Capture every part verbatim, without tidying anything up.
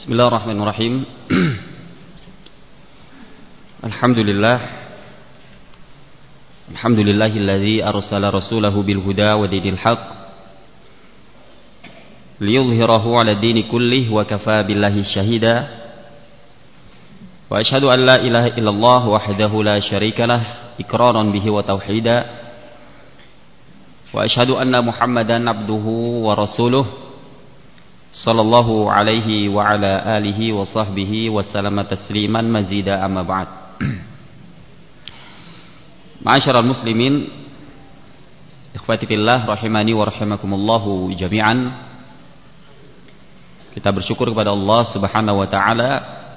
Bismillahirrahmanirrahim. Alhamdulillah. Alhamdulillahilladzi arsala rasulahu bil huda wa dinil haqq liyudhhirahu 'ala dini kullih wa kafaa billahi syahida. Wa asyhadu an la ilaha illallah wahdahu la syarikalah iqraran bihi wa tauhida. Wa asyhadu anna Muhammadan abduhu wa rasuluh sallallahu alaihi wa ala alihi wa sahbihi wa sallama tasliman mazida amma ba'd. Ma'asyiral muslimin, ikhwati fillah rahimani wa rahimakumullahu jami'an. Kita bersyukur kepada Allah Subhanahu wa taala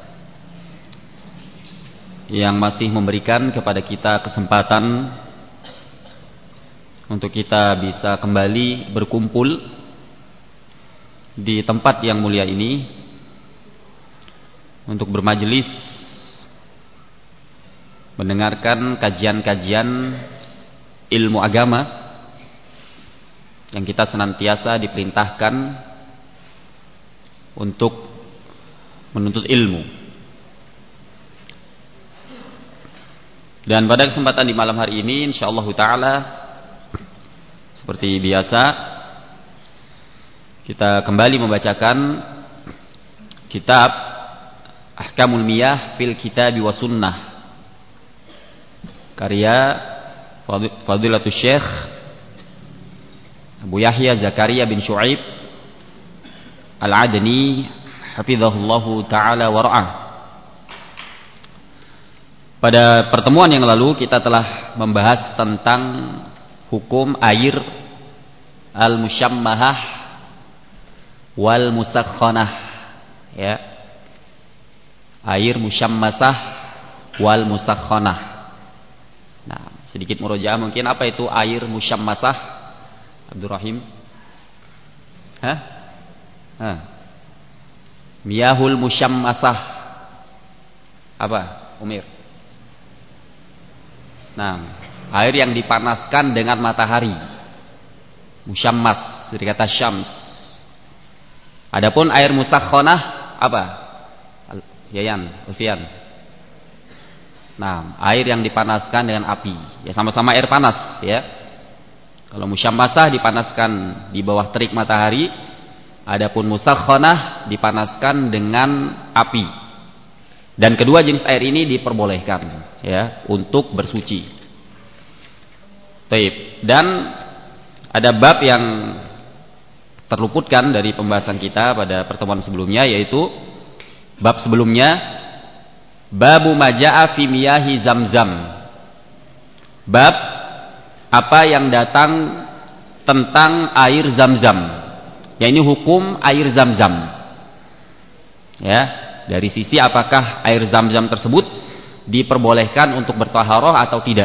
yang masih memberikan kepada kita kesempatan untuk kita bisa kembali berkumpul di tempat yang mulia ini untuk bermajelis mendengarkan kajian-kajian ilmu agama yang kita senantiasa diperintahkan untuk menuntut ilmu. Dan pada kesempatan di malam hari ini insyaallah taala seperti biasa kita kembali membacakan kitab Ahkamul Miyah fil Kitabi wa Sunnah karya Fadilatul Syekh Abu Yahya Zakaria bin Syu'aib Al-Adni hafizahullahu taala wa ra'ah. Pada pertemuan yang lalu kita telah membahas tentang hukum air al-musyammahah wal musakhonah, ya, air musyammasah wal musakhonah. Nah, sedikit murojaah mungkin, apa itu air musyammasah, Abdurrahim? Hah? Hah? Miyahul musyammasah apa, Umir? Nah, air yang dipanaskan dengan matahari, musyammas dari kata syams. Adapun air musakhonah apa? Yayan, Alfian. Nah, air yang dipanaskan dengan api. Ya sama-sama air panas, ya. Kalau musyammasah dipanaskan di bawah terik matahari, adapun musakhonah dipanaskan dengan api. Dan kedua jenis air ini diperbolehkan, ya, untuk bersuci. Baik. Dan ada bab yang terluputkan dari pembahasan kita pada pertemuan sebelumnya, yaitu bab sebelumnya, babu maja'a fi miyahi zamzam, bab apa yang datang tentang air zamzam, ya, ini hukum air zamzam, ya, dari sisi apakah air zamzam tersebut diperbolehkan untuk bertaharah atau tidak.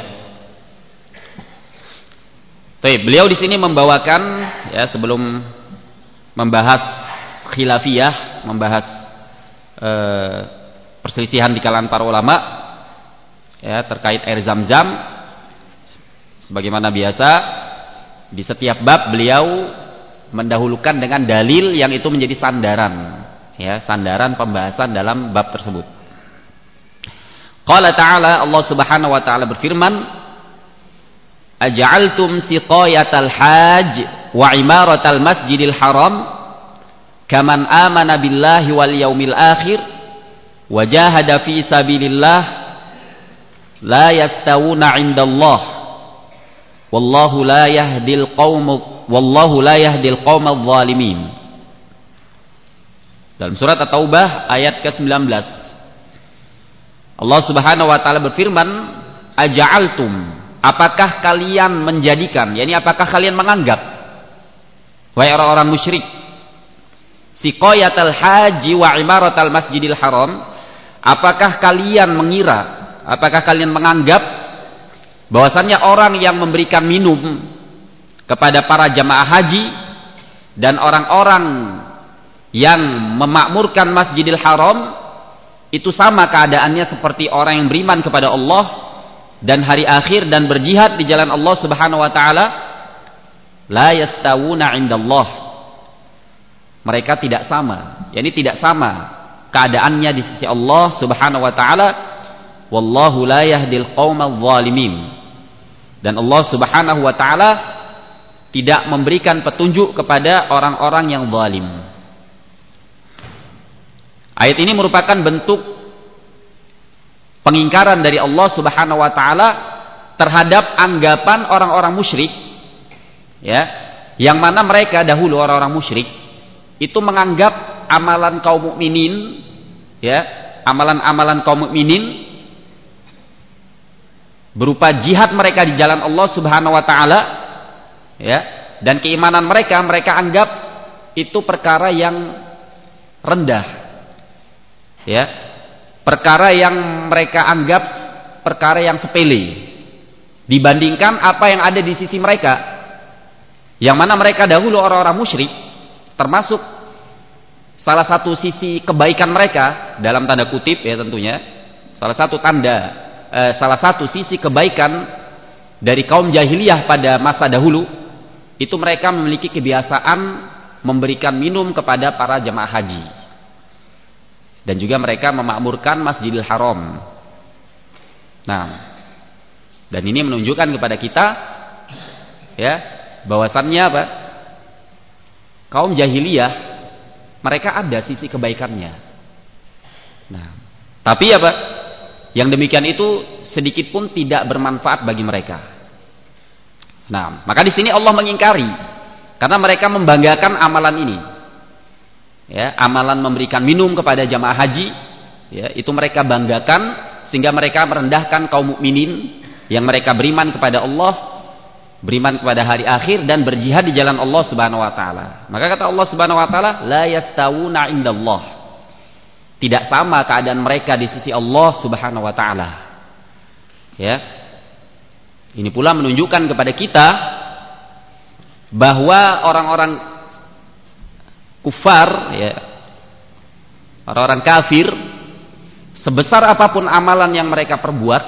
Baik, beliau di sini membawakan, ya, sebelum membahas khilafiyah, membahas e, perselisihan di kalangan para ulama, ya, terkait air zam-zam. Sebagaimana biasa di setiap bab beliau mendahulukan dengan dalil yang itu menjadi sandaran, ya, sandaran pembahasan dalam bab tersebut. Qala ta'ala, Allah Subhanahu wa taala berfirman, aja'altum siqayatal hajj wa imaratal masjidil haram kaman amana billahi wal yaumil akhir wa jahada fi sabilillah la yastawuna 'indallah wallahu la yahdil qaum wallahu la yahdil qaumadh dhalimin. Dalam surat At-Taubah ayat ke sembilan belas Allah Subhanahu wa taala berfirman, aja'altum, apakah kalian menjadikan, yakni apakah kalian menganggap, wahai orang-orang musyrik, siqayatal haji wa imaratal masjidil haram, apakah kalian mengira, apakah kalian menganggap bahwasannya orang yang memberikan minum kepada para jamaah haji dan orang-orang yang memakmurkan masjidil haram itu sama keadaannya seperti orang yang beriman kepada Allah dan hari akhir dan berjihad di jalan Allah Subhanahu wa taala? La yastawuna 'indallah, mereka tidak sama, yakni tidak sama keadaannya di sisi Allah Subhanahu wa taala. Wallahu la yahdil qaumadz zalimin. Dan Allah Subhanahu wa taala tidak memberikan petunjuk kepada orang-orang yang zalim. Ayat ini merupakan bentuk pengingkaran dari Allah Subhanahu wa taala terhadap anggapan orang-orang musyrik, ya, yang mana mereka dahulu orang-orang musyrik itu menganggap amalan kaum mukminin, ya, amalan-amalan kaum mukminin berupa jihad mereka di jalan Allah Subhanahu wa taala, ya, dan keimanan mereka mereka anggap itu perkara yang rendah, ya, perkara yang mereka anggap perkara yang sepele dibandingkan apa yang ada di sisi mereka, yang mana mereka dahulu orang-orang musyrik, termasuk salah satu sisi kebaikan mereka dalam tanda kutip, ya, tentunya salah satu tanda eh, salah satu sisi kebaikan dari kaum jahiliyah pada masa dahulu itu mereka memiliki kebiasaan memberikan minum kepada para jemaah haji, dan juga mereka memakmurkan Masjidil Haram. Nah, dan ini menunjukkan kepada kita, ya, bahwasannya apa? Kaum jahiliyah mereka ada sisi kebaikannya. Nah, tapi apa? Yang demikian itu sedikit pun tidak bermanfaat bagi mereka. Nah, maka di sini Allah mengingkari karena mereka membanggakan amalan ini. Ya, amalan memberikan minum kepada jamaah haji, ya, itu mereka banggakan sehingga mereka merendahkan kaum mukminin yang mereka beriman kepada Allah, beriman kepada hari akhir dan berjihad di jalan Allah Subhanahu wa taala. Maka kata Allah Subhanahu wa taala, la yastawuna indallah. Tidak sama keadaan mereka di sisi Allah Subhanahu wa taala. Ya. Ini pula menunjukkan kepada kita bahwa orang-orang kufar, ya, orang-orang kafir, sebesar apapun amalan yang mereka perbuat,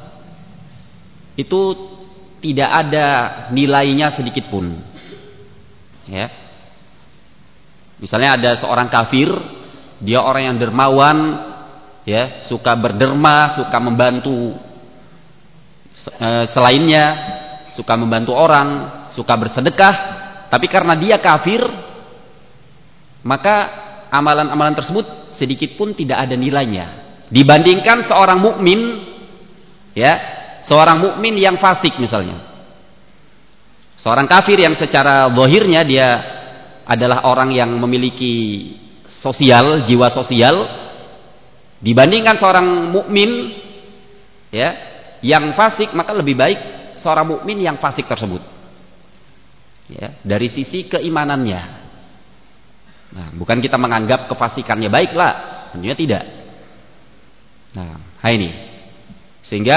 itu tidak ada nilainya sedikit pun. Ya. Misalnya ada seorang kafir, dia orang yang dermawan, ya, suka berderma, suka membantu e, selainnya, suka membantu orang, suka bersedekah, tapi karena dia kafir, maka amalan-amalan tersebut sedikit pun tidak ada nilainya dibandingkan seorang mukmin, ya, seorang mukmin yang fasik misalnya. Seorang kafir yang secara zahirnya dia adalah orang yang memiliki sosial, jiwa sosial, dibandingkan seorang mukmin, ya, yang fasik, maka lebih baik seorang mukmin yang fasik tersebut. Ya, dari sisi keimanannya. Nah, bukan kita menganggap kefasikannya baiklah, tentunya tidak. Nah, hai ini. Sehingga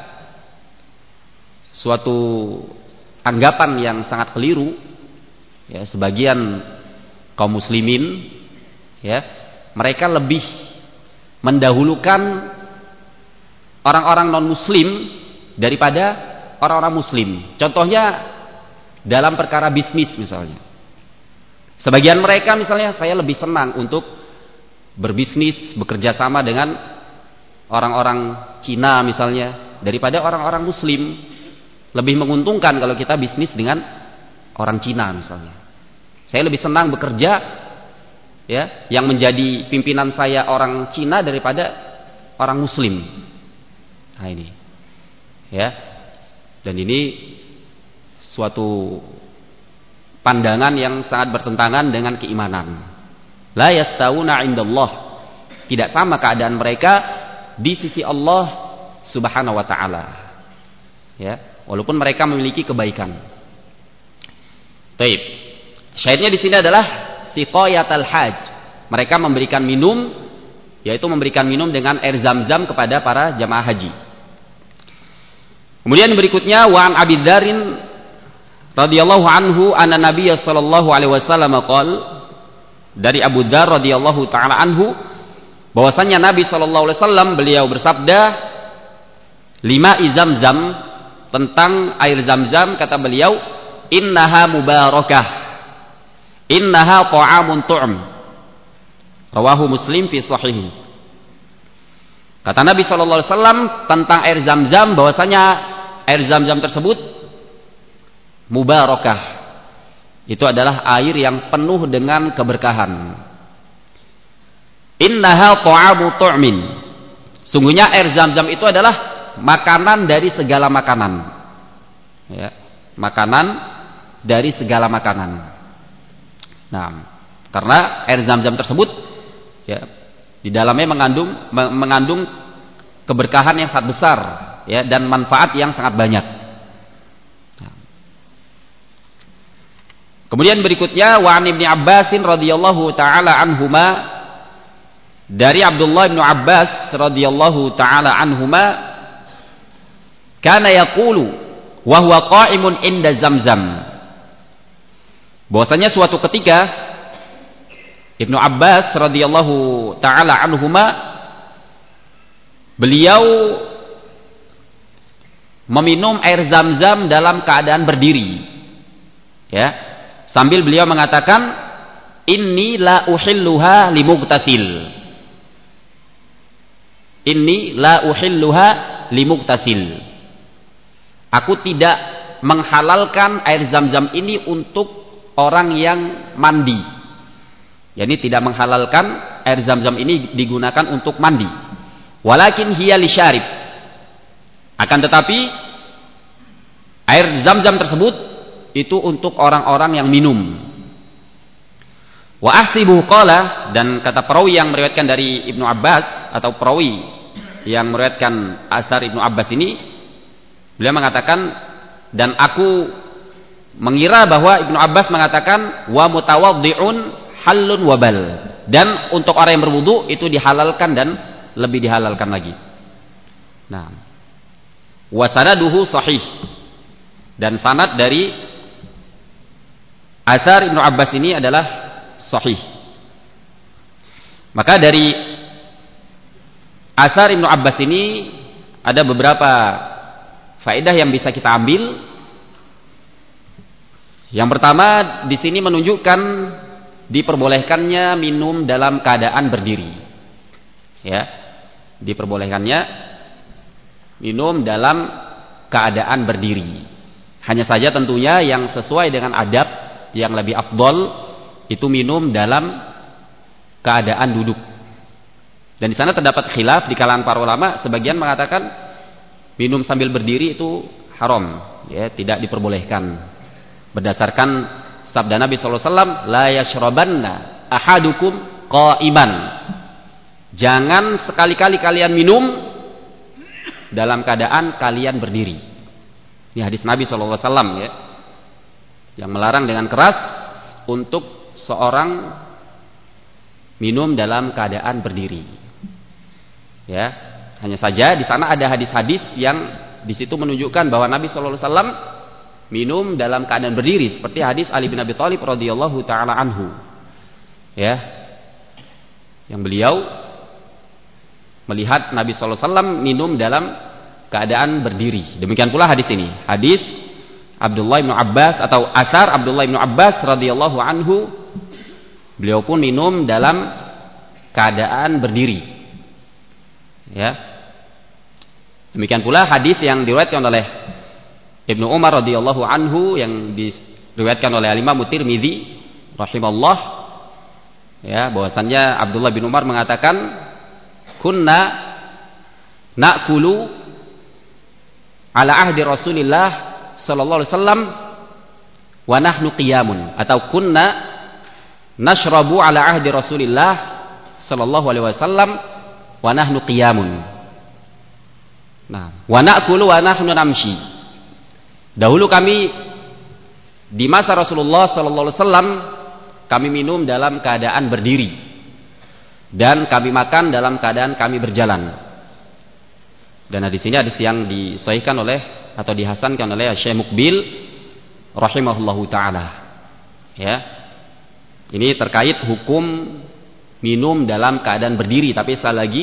suatu anggapan yang sangat keliru, ya, sebagian kaum muslimin, ya, mereka lebih mendahulukan orang-orang non muslim daripada orang-orang muslim. Contohnya dalam perkara bisnis misalnya. Sebagian mereka misalnya, saya lebih senang untuk berbisnis, bekerja sama dengan orang-orang Cina misalnya daripada orang-orang muslim. Lebih menguntungkan kalau kita bisnis dengan orang Cina misalnya. Saya lebih senang bekerja, ya, yang menjadi pimpinan saya orang Cina daripada orang muslim. Nah ini, ya, dan ini suatu pandangan yang sangat bertentangan dengan keimanan. La yastawuna indallah. Tidak sama keadaan mereka di sisi Allah Subhanahu wa taala. Ya, walaupun mereka memiliki kebaikan. Baik. Syahidnya di sini adalah siqayatul haj. Mereka memberikan minum, yaitu memberikan minum dengan air Zam-Zam kepada para jamaah haji. Kemudian berikutnya wa an Abi Dzarrin radhiyallahu anhu anna Nabiy sallallahu alaihi wasallam qaal, dari Abu Dzar radhiyallahu taala anhu bahwasanya Nabi sallallahu alaihi wasallam beliau bersabda, lima Zam-Zam, tentang air Zam-Zam, kata beliau, innaha mubarakah, innaha ta'amun tu'am, Rawahu Muslim fi Shahih. Kata Nabi shallallahu alaihi wasallam tentang air Zam-Zam, bahwasanya air Zam-Zam tersebut mubarakah. Itu adalah air yang penuh dengan keberkahan. Innaha ta'amu tu'min. Sungguhnya air Zam-Zam itu adalah makanan dari segala makanan. Ya, makanan dari segala makanan. Nah, karena air Zam-Zam tersebut ya, di dalamnya mengandung mengandung keberkahan yang sangat besar ya, dan manfaat yang sangat banyak. Nah. Kemudian berikutnya wa an Ibnu Abbas radhiyallahu taala anhuma, dari Abdullah bin Abbas radhiyallahu taala anhuma, kana yaqulu wa huwa qa'imun inda Zamzam, bahwasanya suatu ketika Ibnu Abbas radhiyallahu taala anhuma, beliau meminum air Zam-Zam dalam keadaan berdiri, ya, sambil beliau mengatakan, inni la uhilluha limughtasil, inni la uhilluha limughtasil, aku tidak menghalalkan air Zam-Zam ini untuk orang yang mandi. Yani tidak menghalalkan air Zam-Zam ini digunakan untuk mandi. Walakin hiya lisyarib, akan tetapi air Zam-Zam tersebut itu untuk orang-orang yang minum. Wa ahsibu qala, dan kata perawi yang meriwayatkan dari Ibnu Abbas, atau perawi yang meriwayatkan asar Ibnu Abbas ini, beliau mengatakan, dan aku mengira bahwa Ibnu Abbas mengatakan wa mutawaddi'un halun wabal, dan untuk orang yang berwudu itu dihalalkan dan lebih dihalalkan lagi. Nah, wa sanaduhu sahih, dan sanad dari asar Ibnu Abbas ini adalah sahih. Maka dari asar Ibnu Abbas ini ada beberapa faedah yang bisa kita ambil. Yang pertama, di sini menunjukkan diperbolehkannya minum dalam keadaan berdiri. Ya, diperbolehkannya minum dalam keadaan berdiri. Hanya saja tentunya yang sesuai dengan adab, yang lebih afdol itu minum dalam keadaan duduk. Dan di sana terdapat khilaf di kalangan para ulama, sebagian mengatakan minum sambil berdiri itu haram, ya, tidak diperbolehkan. Berdasarkan sabda Nabi sallallahu alaihi wasallam, la yashrabanna ahadukum qa'iman, jangan sekali-kali kalian minum dalam keadaan kalian berdiri. Ini hadis Nabi sallallahu alaihi wasallam, ya, yang melarang dengan keras untuk seorang minum dalam keadaan berdiri. Ya, hanya saja di sana ada hadis-hadis yang di situ menunjukkan bahwa Nabi sallallahu alaihi wasallam minum dalam keadaan berdiri, seperti hadis Ali bin Abi Thalib radhiyallahu taala anhu, ya, yang beliau melihat Nabi sallallahu alaihi wasallam minum dalam keadaan berdiri. Demikian pula hadis ini, hadis Abdullah bin Abbas atau asar Abdullah bin Abbas radhiyallahu anhu, beliau pun minum dalam keadaan berdiri, ya. Demikian pula hadis yang diriwayatkan oleh Ibnu Umar radhiyallahu anhu, yang diriwayatkan oleh Imam Tirmidzi rahimallah, ya, bahwasannya Abdullah bin Umar mengatakan, kunna na'kulu ala ahdi Rasulillah sallallahu alaihi wasallam wa nahnu qiyamun, atau kunna nashrabu ala ahdi Rasulillah sallallahu alaihi wasallam wa nahnu qiyamun. Nah, wa na'kulu wa nahnu namshi. Dahulu kami di masa Rasulullah sallallahu alaihi wasallam kami minum dalam keadaan berdiri, dan kami makan dalam keadaan kami berjalan. Dan di sini hadis yang disahihkan oleh atau dihasankan oleh Syekh Mukbil rahimahullahu taala. Ya. Ini terkait hukum minum dalam keadaan berdiri, tapi sekali lagi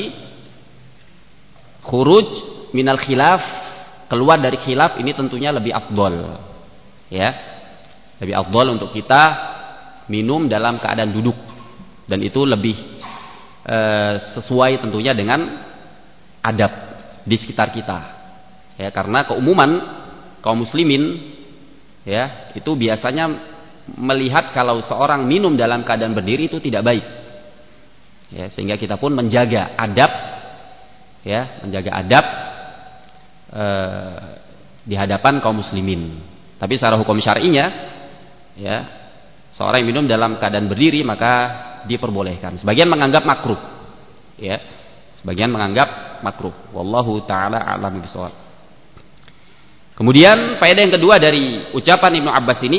khuruj minal khilaf, keluar dari khilaf ini tentunya lebih afdol, ya, lebih afdol untuk kita minum dalam keadaan duduk, dan itu lebih e, sesuai tentunya dengan adab di sekitar kita. Ya, karena keumuman kaum muslimin ya, itu biasanya melihat kalau seorang minum dalam keadaan berdiri itu tidak baik. Ya, sehingga kita pun menjaga adab ya, menjaga adab e, di hadapan kaum muslimin. Tapi secara hukum syar'inya ya, seorang yang minum dalam keadaan berdiri maka diperbolehkan. Sebagian menganggap makruh. Ya. Sebagian menganggap makruh. Wallahu taala a'lam bishawab. Kemudian faedah yang kedua dari ucapan Ibnu Abbas ini,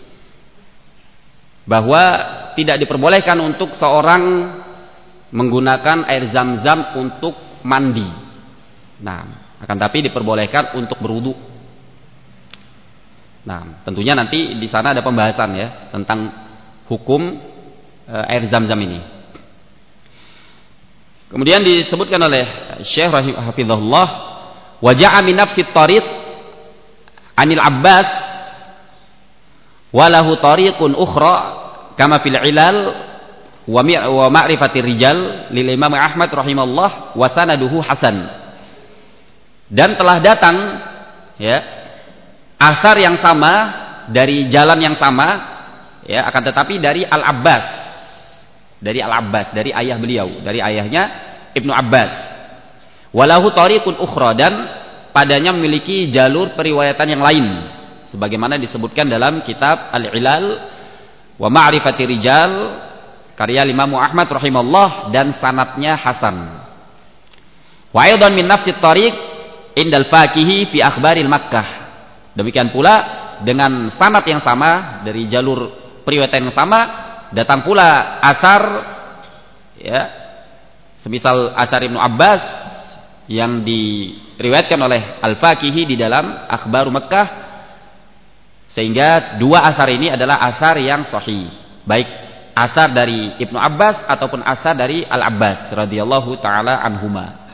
bahwa tidak diperbolehkan untuk seorang menggunakan air Zam-Zam untuk mandi. Nah, akan tapi diperbolehkan untuk berwudu. Nah, tentunya nanti di sana ada pembahasan ya tentang hukum e, air Zam-Zam ini. Kemudian disebutkan oleh Syekh Hafizahullah, wa ja'a min nafsi tariq anil Abbas walahu tariqun ukhra kama fil ilal wa ma'rifatir rijal lil Imam Ahmad rahimahullah wa sanaduhu hasan. Dan telah datang ya asar yang sama dari jalan yang sama ya, akan tetapi dari Al-Abbas, dari Al-Abbas, dari ayah beliau, dari ayahnya Ibnu Abbas. Walahu tariqun ukhra, dan padanya memiliki jalur periwayatan yang lain sebagaimana disebutkan dalam kitab Al-Ilal wa Ma'rifati Rijal karya Imam Ahmad rahimahullah, dan sanadnya hasan. Wa aidan min nafsi tariq indal faqihi fi akhbaril Makkah. Demikian pula dengan sanad yang sama dari jalur periwayatan yang sama datang pula asar ya, semisal asar Ibnu Abbas yang diriwayatkan oleh Al-Faqihi di dalam Akhbaru Makkah, sehingga dua asar ini adalah asar yang sahih, baik asar dari Ibnu Abbas ataupun asar dari Al-Abbas radhiyallahu taala anhuma.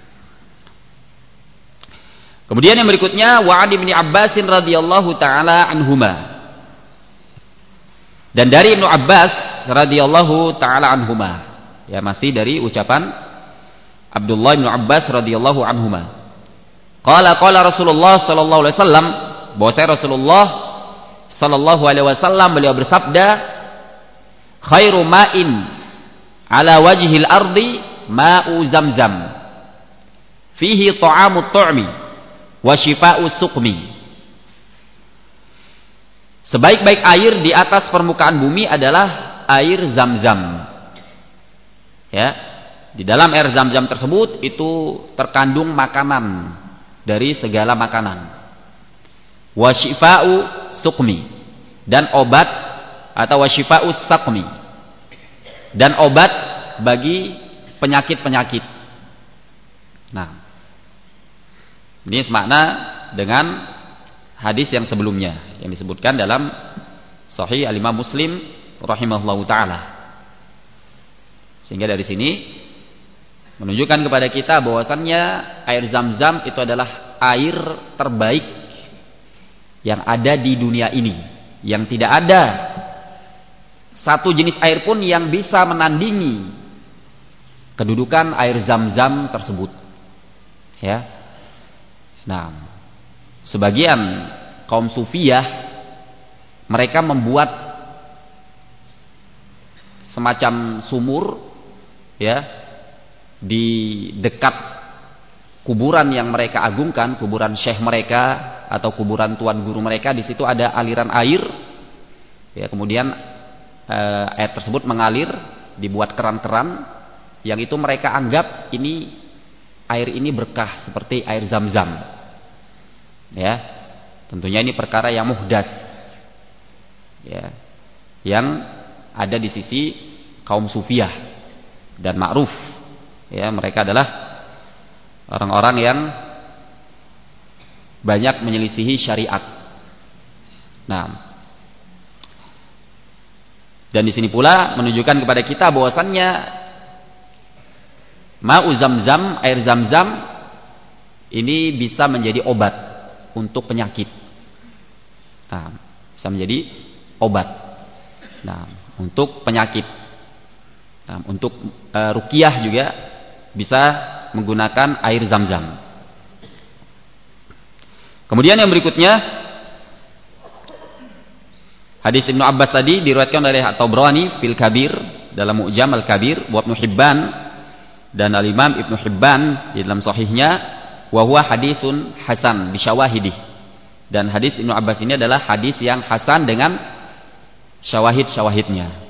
Kemudian yang berikutnya, wa an Ibnu Abbasin radhiyallahu taala anhuma. Dan dari Ibnu Abbas radhiyallahu taala anhuma. Ya, masih dari ucapan Abdullah bin Abbas radhiyallahu anhuma. Qala qala Rasulullah sallallahu alaihi wasallam, bahwa Rasulullah sallallahu alaihi wasallam beliau bersabda, khairu ma'in ala wajhil ardi ma'u Zamzam. Fihi ta'amut tu'mi wa shifa'us suqmi. Sebaik-baik air di atas permukaan bumi adalah air Zam-Zam. Ya, di dalam air Zam-Zam tersebut itu terkandung makanan dari segala makanan. Wa shifa'u suqmi, dan obat atau wa shifa'us saqmi, dan obat bagi penyakit-penyakit. Nah, ini semakna dengan hadis yang sebelumnya yang disebutkan dalam Sahih Al-Imam Muslim rahimahullahu taala. Sehingga dari sini menunjukkan kepada kita bahwasannya air Zam-Zam itu adalah air terbaik yang ada di dunia ini, yang tidak ada satu jenis air pun yang bisa menandingi kedudukan air Zam-Zam tersebut. Ya. Nah, sebagian kaum sufiyah mereka membuat semacam sumur ya di dekat kuburan yang mereka agungkan, kuburan syekh mereka atau kuburan tuan guru mereka. Di situ ada aliran air ya, kemudian eh, air tersebut mengalir, dibuat keran-keran yang itu mereka anggap ini air ini berkah seperti air Zam-Zam. Ya, tentunya ini perkara yang muhdas, ya, yang ada di sisi kaum sufiyah dan ma'ruf. Ya, mereka adalah orang-orang yang banyak menyelisihi syariat. Nah, dan di sini pula menunjukkan kepada kita bahwasannya ma'u Zam-Zam, air Zam-Zam ini bisa menjadi obat untuk penyakit. Nah, bisa menjadi obat. Nah, untuk penyakit. Nah, untuk e, ruqyah juga bisa menggunakan air Zam-Zam. Kemudian yang berikutnya hadis Ibnu Abbas tadi diriwayatkan oleh At-Tabrani fil Kabir dalam Mu'jam Al-Kabir, wa Ibnu Hibban dan Al-Imam Ibnu Hibban di dalam sahihnya, wa huwa hadisun hasan bi syawahidih. Dan hadis Ibnu Abbas ini adalah hadis yang hasan dengan syawahid-syawahidnya.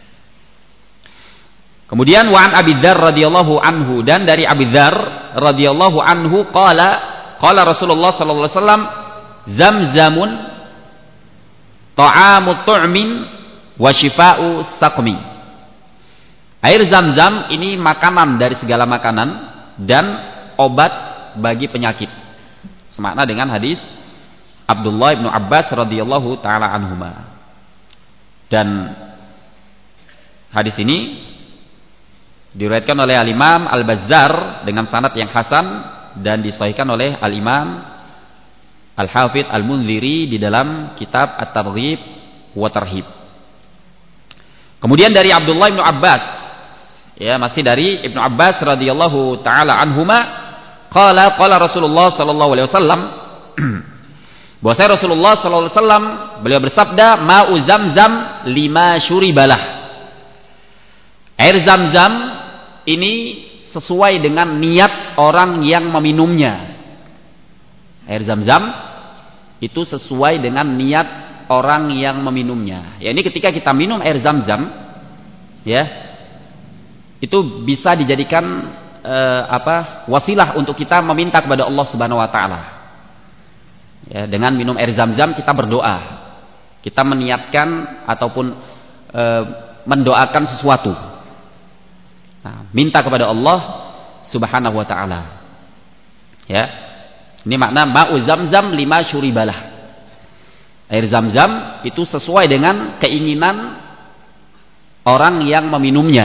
Kemudian wa an Abi Dzar radhiyallahu anhu, dan dari Abi Dzar radhiyallahu anhu qala qala Rasulullah sallallahu alaihi wasallam, Zamzamun ta'amut tu'min wa shifa'u saqmi. Air Zam-Zam ini makanan dari segala makanan dan obat bagi penyakit. Semakna dengan hadis Abdullah bin Abbas radhiyallahu taala anhuma. Dan hadis ini diriwayatkan oleh Al-Imam Al-Bazzar dengan sanad yang hasan dan disahihkan oleh Al-Imam Al-Hafidz Al-Munziri di dalam kitab At-Targhib wa Tarhib. Kemudian dari Abdullah bin Abbas, ya, masih dari Ibnu Abbas radhiyallahu taala anhuma, qala qala Rasulullah sallallahu alaihi wasallam, bahwa Rasulullah sallallahu alaihi wasallam beliau bersabda, ma'u Zamzam lima syuribalah. Air Zam-Zam ini sesuai dengan niat orang yang meminumnya. Air Zam-Zam itu sesuai dengan niat orang yang meminumnya. Ya, ini ketika kita minum air Zam-Zam, ya, itu bisa dijadikan eh, apa? wasilah untuk kita meminta kepada Allah Subhanahu wa taala. Ya, dengan minum air Zam-Zam kita berdoa. Kita meniatkan ataupun eh, mendoakan sesuatu. Nah, minta kepada Allah Subhanahu wa taala. Ya. Ini makna ma'u Zamzam lima syuribalah. Air Zam-Zam itu sesuai dengan keinginan orang yang meminumnya.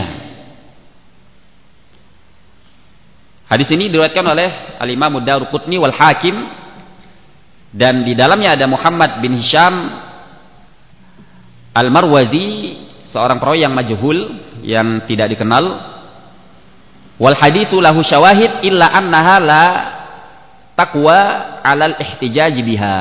Hadis ini diriwayatkan oleh Al-Imam Ad-Daruqutni wal Hakim, dan di dalamnya ada Muhammad bin Hisham Al-Marwazi, seorang perawi yang majhul, yang tidak dikenal. Wal haditsu lahu syawahid illa annaha la taqwa 'alal ihtijaj biha.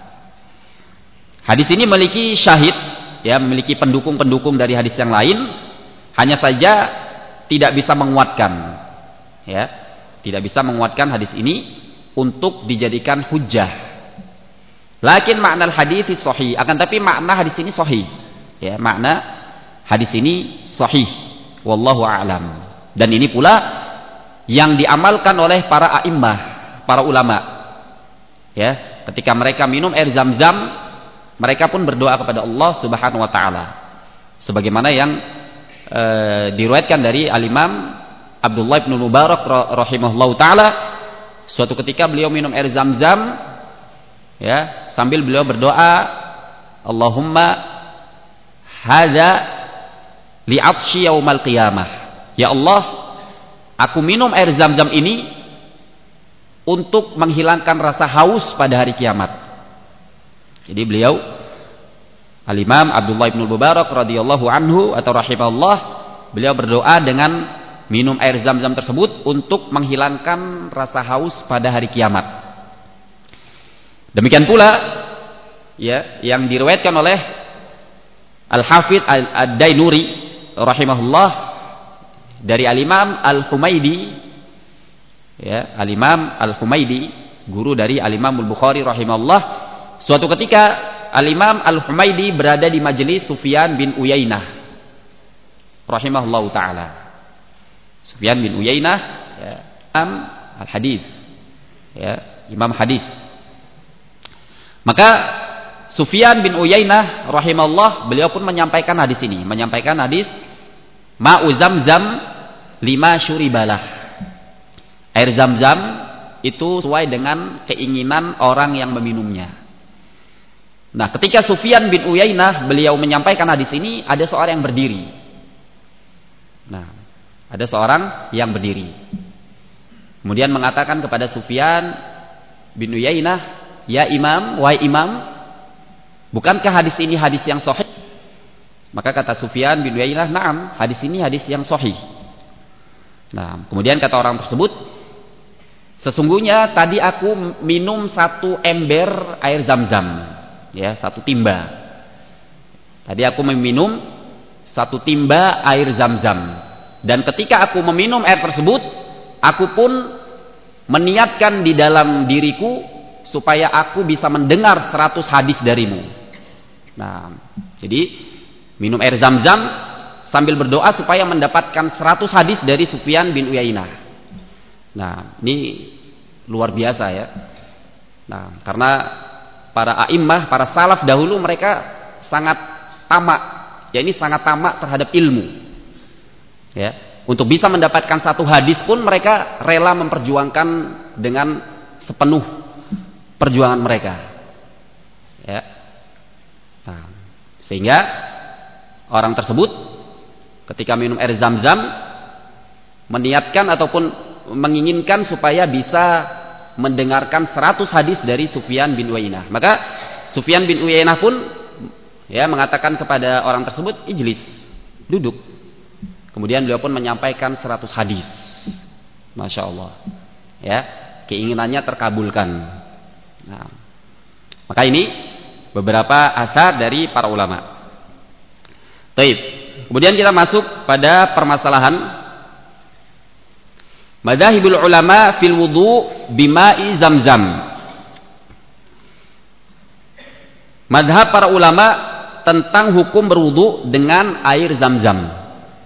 Hadis ini memiliki syahid, ya, memiliki pendukung-pendukung dari hadis yang lain, hanya saja tidak bisa menguatkan, ya, tidak bisa menguatkan hadis ini untuk dijadikan hujjah. Lakin makna hadis sahih, akan tapi makna hadis ini sahih, ya, makna hadis ini sahih, wallahu a'lam. Dan ini pula yang diamalkan oleh para a'immah, para ulama. Ya, ketika mereka minum air Zam-Zam, mereka pun berdoa kepada Allah Subhanahu wa taala. Sebagaimana yang e, diriwayatkan dari Al-Imam Abdullah bin Mubarak rahimahullahu taala, suatu ketika beliau minum air Zam-Zam, ya, sambil beliau berdoa, Allahumma hadza li'atshi yaumal qiyamah. Ya Allah, aku minum air Zam-Zam ini untuk menghilangkan rasa haus pada hari kiamat. Jadi beliau, Al-Imam Abdullah bin Mubarak radhiyallahu anhu atau rahimahullah, beliau berdoa dengan minum air Zam-Zam tersebut untuk menghilangkan rasa haus pada hari kiamat. Demikian pula, ya, yang diriwayatkan oleh Al-Hafidz Ad-Dainuri rahimahullah dari Al-Imam Al-Humaidi, ya, Al-Imam Al-Humaidi, guru dari Al-Imam Al-Bukhari rahimahullah, suatu ketika Al-Imam Al-Humaidi berada di majelis Sufyan bin Uyainah rahimahullah taala. Sufyan bin Uyainah, ya, Imam Al-Hadis, ya, Imam Hadis. Maka Sufyan bin Uyainah rahimahullah, beliau pun menyampaikan hadis ini, menyampaikan hadis ma'u Zamzam lima syuribalah. Air Zam-Zam itu sesuai dengan keinginan orang yang meminumnya. Nah, ketika Sufyan bin Uyainah beliau menyampaikan hadis ini, ada seorang yang berdiri. Nah, ada seorang yang berdiri. Kemudian mengatakan kepada Sufyan bin Uyainah, "Ya Imam, wahai Imam, bukankah hadis ini hadis yang sahih?" Maka kata Sufyan bin Uyainah, "Na'am, hadis ini hadis yang sahih." Nah, kemudian kata orang tersebut, "Sesungguhnya tadi aku minum satu ember air Zam-Zam, ya, satu timba. Tadi aku meminum satu timba air Zam-Zam. Dan ketika aku meminum air tersebut, aku pun meniatkan di dalam diriku supaya aku bisa mendengar seratus hadis darimu." Nah, jadi minum air Zam-Zam sambil berdoa supaya mendapatkan seratus hadis dari Sufyan bin Uyainah. Nah, ini luar biasa ya. Nah, karena para a'immah, para salaf dahulu mereka sangat tamak. Ya, ini sangat tamak terhadap ilmu. Ya, untuk bisa mendapatkan satu hadis pun mereka rela memperjuangkan dengan sepenuh perjuangan mereka. Ya. Nah, sehingga orang tersebut ketika minum air Zam-Zam meniatkan ataupun menginginkan supaya bisa mendengarkan seratus hadis dari Sufyan bin Uyainah. Maka Sufyan bin Uyainah pun ya mengatakan kepada orang tersebut, "Ijlis, duduk." Kemudian beliau pun menyampaikan seratus hadis. Masya Allah. Ya, keinginannya terkabulkan. Nah, maka ini beberapa asar dari para ulama. Taib. Kemudian kita masuk pada permasalahan madzhabul ulama fil wudu bima'i Zam-Zam. Madhab para ulama tentang hukum berwudu dengan air Zam-Zam.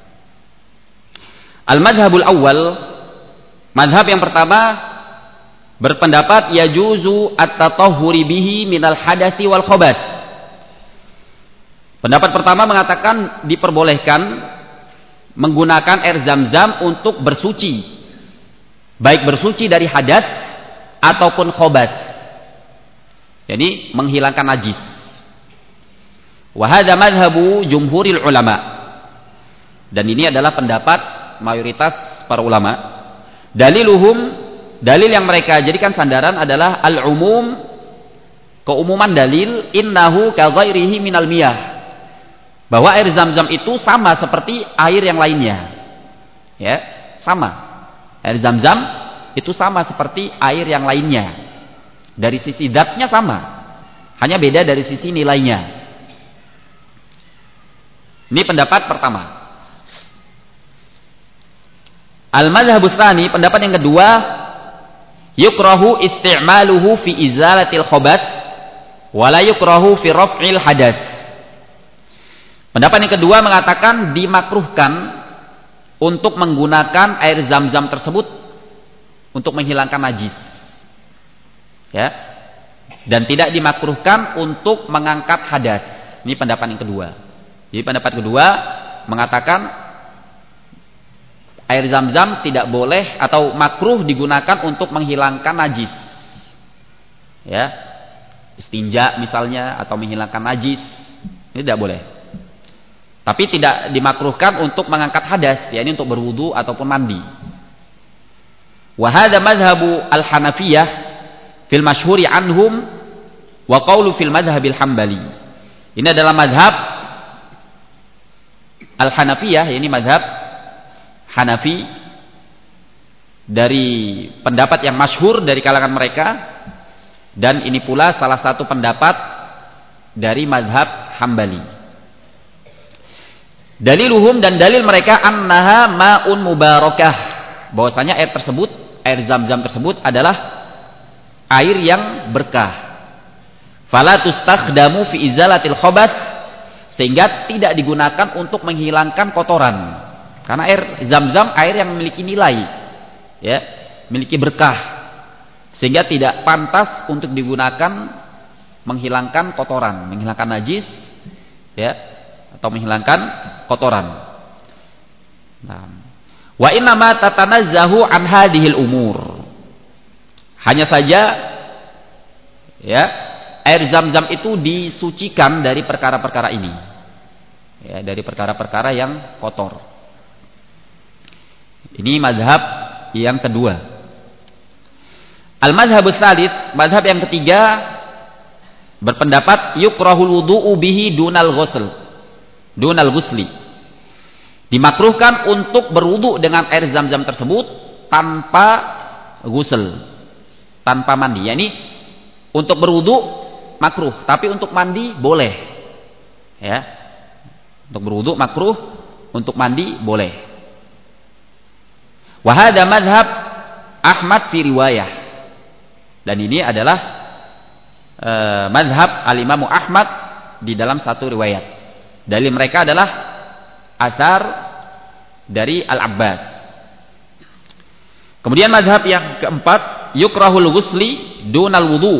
Al-madhabul awal, madhab yang pertama berpendapat yajuzu at-tatahhuri bihi minal hadasi wal khabath. Pendapat pertama mengatakan diperbolehkan menggunakan air Zam-Zam untuk bersuci, baik bersuci dari hadas ataupun khabath. Jadi menghilangkan najis. Wa hadza madhhabu jumhuril ulama. Dan ini adalah pendapat mayoritas para ulama. Daliluhum, dalil yang mereka jadikan sandaran adalah al-umum, keumuman dalil, innahu ka ghairihi minal miyah, bahwa air Zam-Zam itu sama seperti air yang lainnya. Ya, sama. Air Zam-Zam itu sama seperti air yang lainnya. Dari sisi zatnya sama, hanya beda dari sisi nilainya. Ini pendapat pertama. Al-madhhabus tsani, pendapat yang kedua, yukrahu isti'maluhu fi izalatil khabath wa la yukrahu fi raf'il hadas. Pendapat yang kedua mengatakan dimakruhkan untuk menggunakan air Zam-Zam tersebut untuk menghilangkan najis. Ya. Dan tidak dimakruhkan untuk mengangkat hadas. Ini pendapat yang kedua. Jadi pendapat kedua mengatakan air Zam-Zam tidak boleh atau makruh digunakan untuk menghilangkan najis. Ya. Istinja misalnya atau menghilangkan najis. Ini tidak boleh. Tapi tidak dimakruhkan untuk mengangkat hadas, yakni untuk berwudu ataupun mandi. Wa hadza madhhabu al-Hanafiyah fil masyhuri anhum wa qawlu fil madhhabil Hambali. Ini adalah madhab al-Hanafiyah, yakni madhab Hanafi, dari pendapat yang masyhur dari kalangan mereka, dan ini pula salah satu pendapat dari madhab Hambali. Daliluhum, dan dalil mereka, annaha ma'un mubarakah, bahwasanya air tersebut, air Zam-Zam tersebut adalah air yang berkah. Fala tustakhdamu fi izalatil khabath, sehingga tidak digunakan untuk menghilangkan kotoran. Karena air Zam-Zam air yang memiliki nilai, ya, memiliki berkah, sehingga tidak pantas untuk digunakan menghilangkan kotoran, menghilangkan najis, ya, atau menghilangkan kotoran. Nah, wa inna ma tatanazzahu an hadhil umur. Hanya saja, ya, air Zam-Zam itu disucikan dari perkara-perkara ini, ya, dari perkara-perkara yang kotor. Ini mazhab yang kedua. Al-mazhabus tsalits, mazhab yang ketiga, berpendapat yukrahul wudu'u bihi dunal ghusl. Dunal ghusli. Dimakruhkan untuk berwudu dengan air Zam-Zam tersebut tanpa ghusl, tanpa mandi. Yani untuk berwudu makruh, tapi untuk mandi boleh. Ya. Untuk berwudu makruh, untuk mandi boleh. Wa hadza madhhab Ahmad fi riwayah. Dan ini adalah uh, madhab al-Imam Ahmad di dalam satu riwayat. Dalil mereka adalah asar dari Al-Abbas. Kemudian mazhab yang keempat, yukrahul ghusli dunal wudu.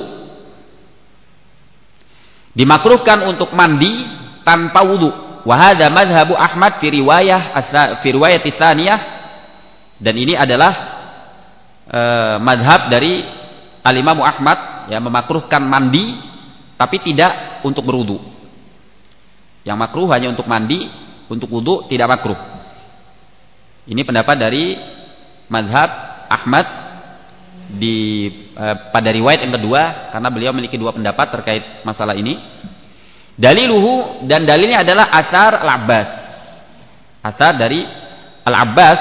Dimakruhkan untuk mandi tanpa wudu. Wa hadza mazhabu Ahmad fi riwayah fi riwayat tsaniyah. Dan ini adalah uh, mazhab dari Al-Imam Ahmad, ya, memakruhkan mandi tapi tidak untuk berwudu. Yang makruh hanya untuk mandi, untuk wudu tidak makruh. Ini pendapat dari mazhab Ahmad di eh, pada riwayat yang kedua, karena beliau memiliki dua pendapat terkait masalah ini. Daliluhu, dan dalilnya adalah asar Al-Abbas. Asar dari Al-Abbas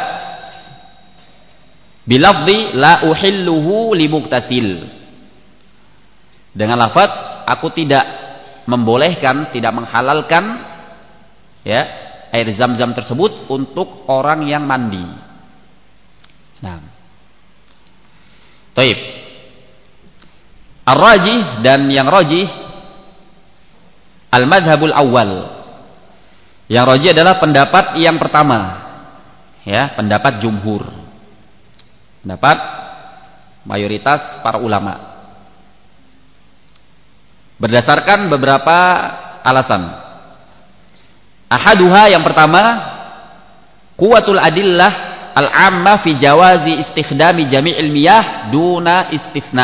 bilafzi la uhilluhu limuktasil. Dengan lafaz aku tidak membolehkan, tidak menghalalkan, ya, air Zam-Zam tersebut untuk orang yang mandi. Nah, taib. Ar-rajih, dan yang rajih al-madhabul awal. Yang rajih adalah pendapat yang pertama, ya, pendapat jumhur, pendapat mayoritas para ulama. Berdasarkan beberapa alasan. Ahaduha, yang pertama, kuwatul adillah al-amma fi jawazi istikhdami jami'il miyah duna istisna.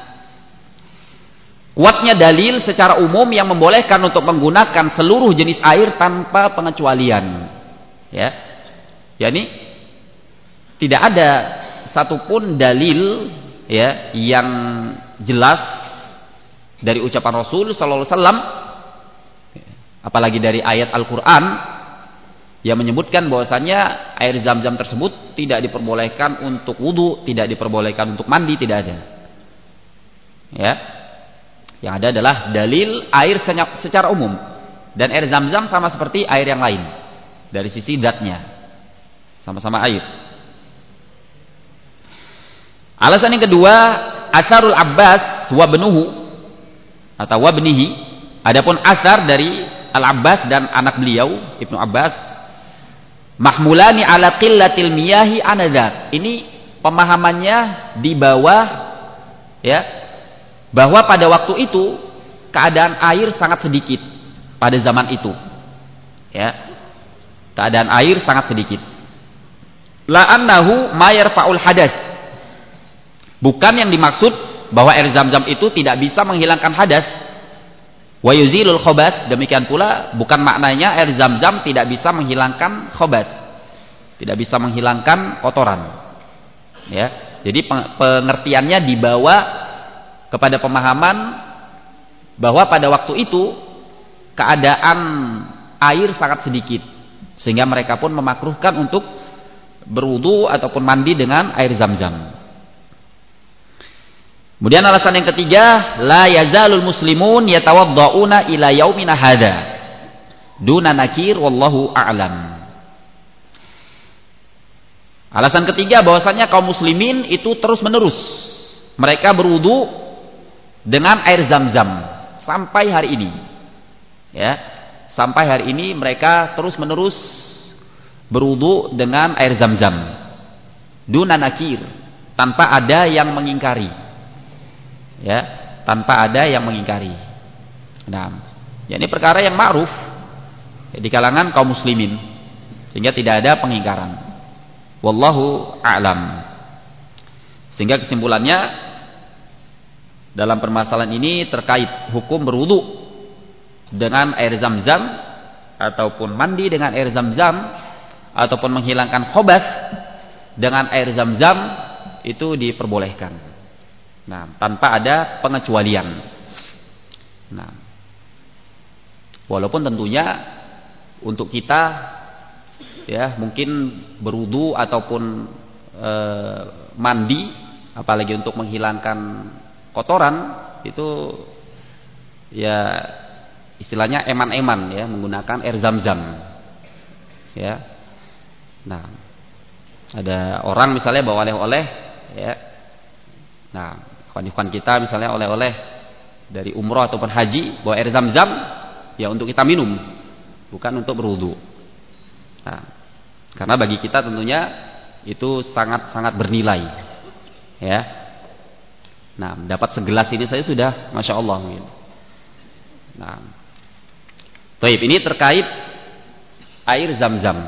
Kuatnya dalil secara umum yang membolehkan untuk menggunakan seluruh jenis air tanpa pengecualian. Ya. Yani tidak ada satupun dalil, ya, yang jelas dari ucapan Rasul sallallahu alaihi wasallam, apalagi dari ayat Al-Qur'an yang menyebutkan bahwasannya air Zam-Zam tersebut tidak diperbolehkan untuk wudu, tidak diperbolehkan untuk mandi, tidak ada. Ya. Yang ada adalah dalil air secara umum, dan air Zam-Zam sama seperti air yang lain dari sisi zatnya, sama-sama air. Alasan yang kedua, asarul Abbas wa benuhu atau wabnihi. Adapun asar dari Al-Abbas dan anak beliau Ibnu Abbas, mahmulani ala qillatil miyahi anadzak. Ini pemahamannya di bawah, ya, bahwa pada waktu itu keadaan air sangat sedikit pada zaman itu. Ya. Keadaan air sangat sedikit. La annahu ma yarfa'ul hadas. Bukan yang dimaksud bahwa air Zam-Zam itu tidak bisa menghilangkan hadas. Wa yuzilul khobat, demikian pula bukan maknanya air Zam-Zam tidak bisa menghilangkan khobat, tidak bisa menghilangkan kotoran. Ya, jadi pengertiannya dibawa kepada pemahaman bahwa pada waktu itu keadaan air sangat sedikit, sehingga mereka pun memakruhkan untuk berwudu ataupun mandi dengan air Zam-Zam. Kemudian alasan yang ketiga, la yazalul muslimun yatawadda'una ila yaumina hadza duna nakir wallahu a'lam. Alasan ketiga, bahwasanya kaum muslimin itu terus-menerus mereka berwudu dengan air Zam-Zam sampai hari ini. Ya, sampai hari ini mereka terus-menerus berwudu dengan air Zam-Zam duna nakir, tanpa ada yang mengingkari. Ya, tanpa ada yang mengingkari. Nah, ya, ini perkara yang ma'ruf, ya, di kalangan kaum muslimin, sehingga tidak ada pengingkaran. Wallahu a'lam. Sehingga kesimpulannya dalam permasalahan ini terkait hukum berwudu dengan air Zam-Zam ataupun mandi dengan air Zam-Zam ataupun menghilangkan khobas dengan air Zam-Zam itu diperbolehkan. Nah, tanpa ada pengecualian. Nah, walaupun tentunya untuk kita ya mungkin berwudu ataupun e, mandi, apalagi untuk menghilangkan kotoran itu ya istilahnya eman-eman ya, menggunakan air zam-zam ya. Nah, ada orang misalnya bawa oleh-oleh ya. Nah, kawan-kawan kita misalnya oleh-oleh dari umroh ataupun haji bawa air zam-zam ya untuk kita minum, bukan untuk berwudu. Nah, karena bagi kita tentunya itu sangat-sangat bernilai ya. Nah, dapat segelas ini saya sudah masya Allah. Nah, baik, ini terkait air zam-zam.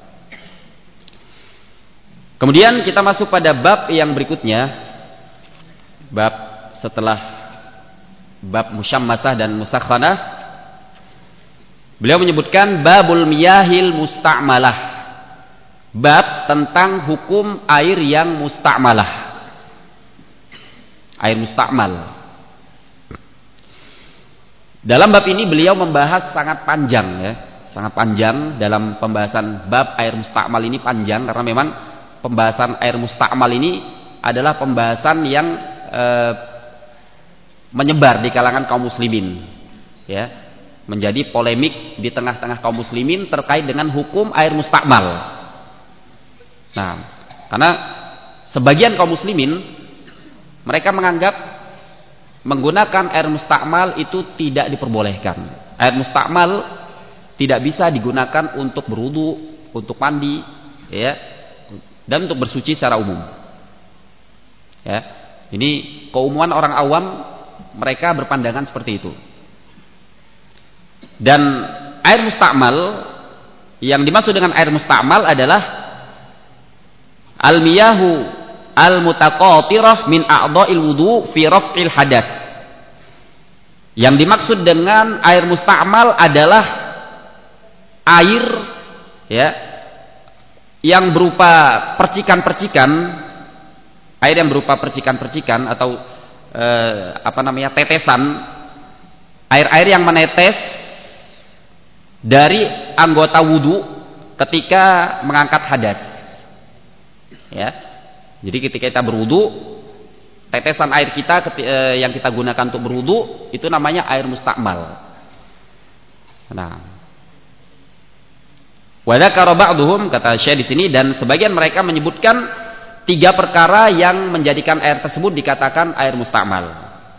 Kemudian kita masuk pada bab yang berikutnya, bab setelah bab musyammasah dan musakhanah. Beliau menyebutkan babul miyahil musta'malah, bab tentang hukum air yang musta'malah, air musta'mal. Dalam bab ini beliau membahas sangat panjang ya, sangat panjang dalam pembahasan bab air musta'mal ini, panjang karena memang pembahasan air musta'mal ini adalah pembahasan yang e, menyebar di kalangan kaum muslimin ya, menjadi polemik di tengah-tengah kaum muslimin terkait dengan hukum air musta'mal. Nah, karena sebagian kaum muslimin mereka menganggap menggunakan air musta'mal itu tidak diperbolehkan. Air musta'mal tidak bisa digunakan untuk berwudu, untuk mandi ya, dan untuk bersuci secara umum. Ya, ini keumuman orang awam mereka berpandangan seperti itu. Dan air musta'mal, yang dimaksud dengan air musta'mal adalah al-miyahu al-mutaqatirah min a'dha'il wudu fi raf'il hadath. Yang dimaksud dengan air musta'mal adalah air ya yang berupa percikan-percikan, air yang berupa percikan-percikan atau eh, apa namanya tetesan, air-air yang menetes dari anggota wudu ketika mengangkat hadas. Ya, jadi ketika kita berwudu, tetesan air kita eh, yang kita gunakan untuk berwudu itu namanya air musta'mal. Nah, wa dzakara ba'dhum, kata Syekh di sini, dan sebagian mereka menyebutkan tiga perkara yang menjadikan air tersebut dikatakan air musta'mal.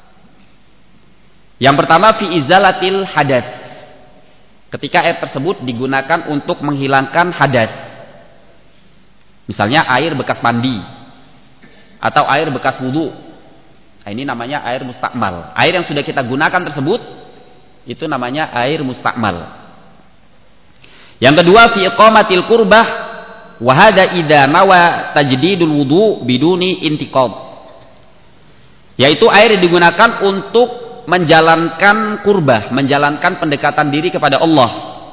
Yang pertama fi izalatil hadas, ketika air tersebut digunakan untuk menghilangkan hadas, misalnya air bekas mandi atau air bekas wudu. Nah, ini namanya air musta'mal. Air yang sudah kita gunakan tersebut itu namanya air musta'mal. Yang kedua fi iqamatil qurbah wa hada idza nawa tajdidul wudu biduni intiqad, yaitu air yang digunakan untuk menjalankan qurbah, menjalankan pendekatan diri kepada Allah,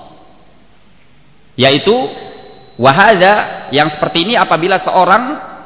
yaitu wa hada, yang seperti ini apabila seorang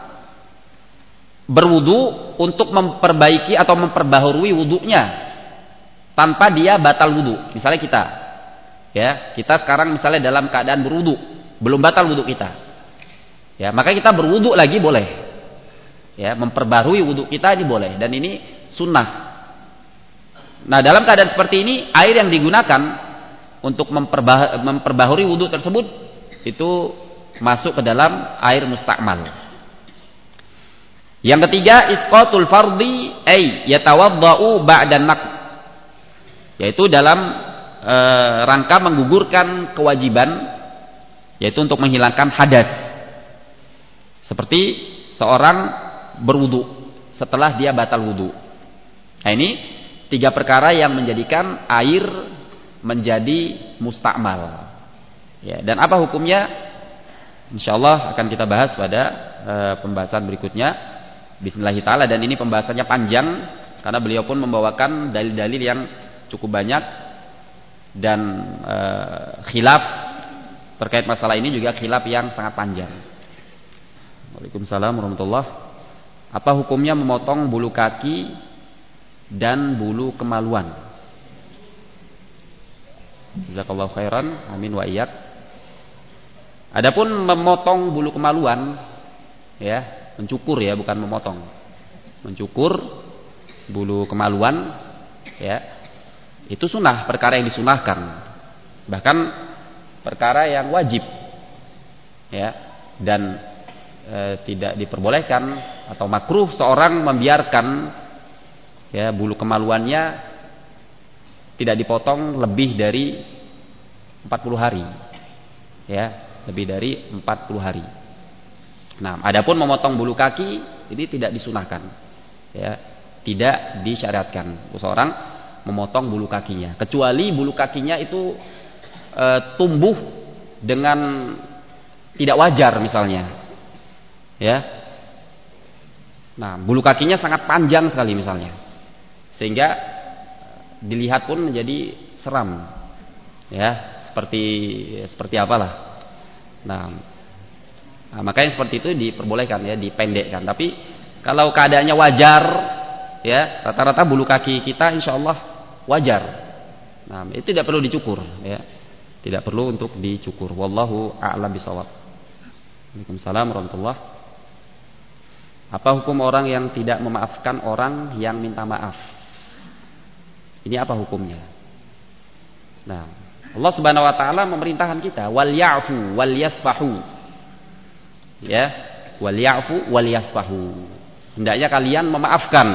berwudu untuk memperbaiki atau memperbaharui wudunya tanpa dia batal wudu. Misalnya kita ya, kita sekarang misalnya dalam keadaan berwudu, belum batal wudu kita. Ya, maka kita berwudu lagi boleh. Ya, memperbarui wudu kita ini boleh, dan ini sunnah. Nah, dalam keadaan seperti ini, air yang digunakan untuk memperbah memperbaharui wudu tersebut itu masuk ke dalam air musta'mal. Yang ketiga, isqatul fardhi ay yatawaddau ba'da nak, yaitu dalam e, rangka menggugurkan kewajiban, yaitu untuk menghilangkan hadas, seperti seorang berwudu setelah dia batal wudu. Nah, ini tiga perkara yang menjadikan air menjadi musta'mal ya, dan apa hukumnya insyaallah akan kita bahas pada e, pembahasan berikutnya bismillah taala. Dan ini pembahasannya panjang karena beliau pun membawakan dalil-dalil yang cukup banyak, dan e, khilaf terkait masalah ini juga khilaf yang sangat panjang. Waalaikumsalam warahmatullahi. Apa hukumnya memotong bulu kaki dan bulu kemaluan? Jazakallahu khairan, amin wa iyyak. Adapun memotong bulu kemaluan, ya, mencukur ya, bukan memotong. Mencukur bulu kemaluan, ya, itu sunnah, perkara yang disunahkan. Bahkan perkara yang wajib, ya, dan e, tidak diperbolehkan atau makruh seorang membiarkan, ya, bulu kemaluannya tidak dipotong lebih dari empat puluh hari, ya. Lebih dari empat puluh hari. Nah, adapun memotong bulu kaki ini tidak disunahkan, ya, tidak disyariatkan seseorang memotong bulu kakinya, kecuali bulu kakinya itu e, tumbuh dengan tidak wajar misalnya, ya. Nah, bulu kakinya sangat panjang sekali misalnya, sehingga dilihat pun menjadi seram, ya, seperti seperti apalah. Nah, nah, makanya seperti itu diperbolehkan, ya, dipendekkan. Tapi kalau keadaannya wajar, ya, rata-rata bulu kaki kita insya Allah wajar. Nah, itu tidak perlu dicukur, ya, tidak perlu untuk dicukur. Wallahu a'lam bishawab. Waalaikumsalam warahmatullahi. Apa hukum orang yang tidak memaafkan orang yang minta maaf? Ini apa hukumnya? Nah, Allah Subhanahu wa taala memerintahkan kita wal ya'fu wal yasfahu. Ya, wal ya'fu wal yasfahu. Hendaknya kalian memaafkan,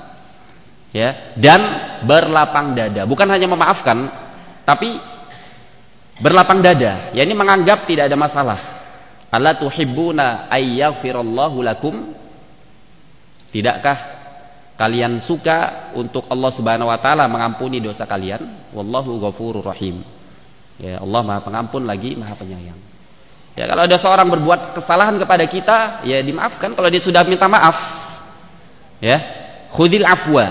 ya, dan berlapang dada. Bukan hanya memaafkan, tapi berlapang dada. Ya, ini menganggap tidak ada masalah. Alla tuhibbuna ayyaghfirallahu lakum? Tidakkah kalian suka untuk Allah Subhanahu wa taala mengampuni dosa kalian? Wallahu ghafurur rahim. Ya, Allah Maha Pengampun lagi Maha Penyayang. Ya, kalau ada seorang berbuat kesalahan kepada kita, ya dimaafkan kalau dia sudah minta maaf. Ya, khudil afwa.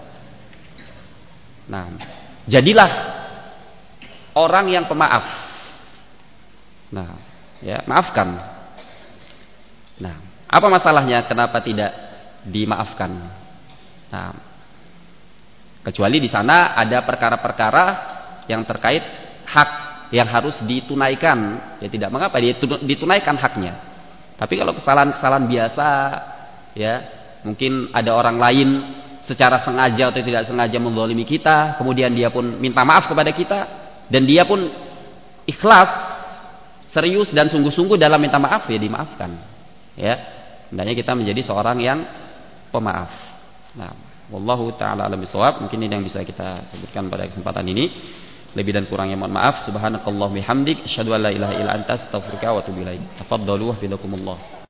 Nah, jadilah orang yang pemaaf. Nah, ya, maafkan. Nah, apa masalahnya kenapa tidak dimaafkan? Nah, kecuali di sana ada perkara-perkara yang terkait hak yang harus ditunaikan, ya tidak mengapa dia ditunaikan haknya. Tapi kalau kesalahan-kesalahan biasa, ya, mungkin ada orang lain secara sengaja atau tidak sengaja menzalimi kita, kemudian dia pun minta maaf kepada kita dan dia pun ikhlas, serius dan sungguh-sungguh dalam minta maaf, ya dimaafkan. Ya, hendaknya kita menjadi seorang yang pemaaf. Nah, wallahu taala alam bisawab. Mungkin ini yang bisa kita sebutkan pada kesempatan ini. Lebih dan kurangnya mohon maaf. Subhanakallahumma bihamdik asyhadu an la ilaha illa anta astaghfiruka wa atubu ilaik. Tafaddalu wa hafizakumullah.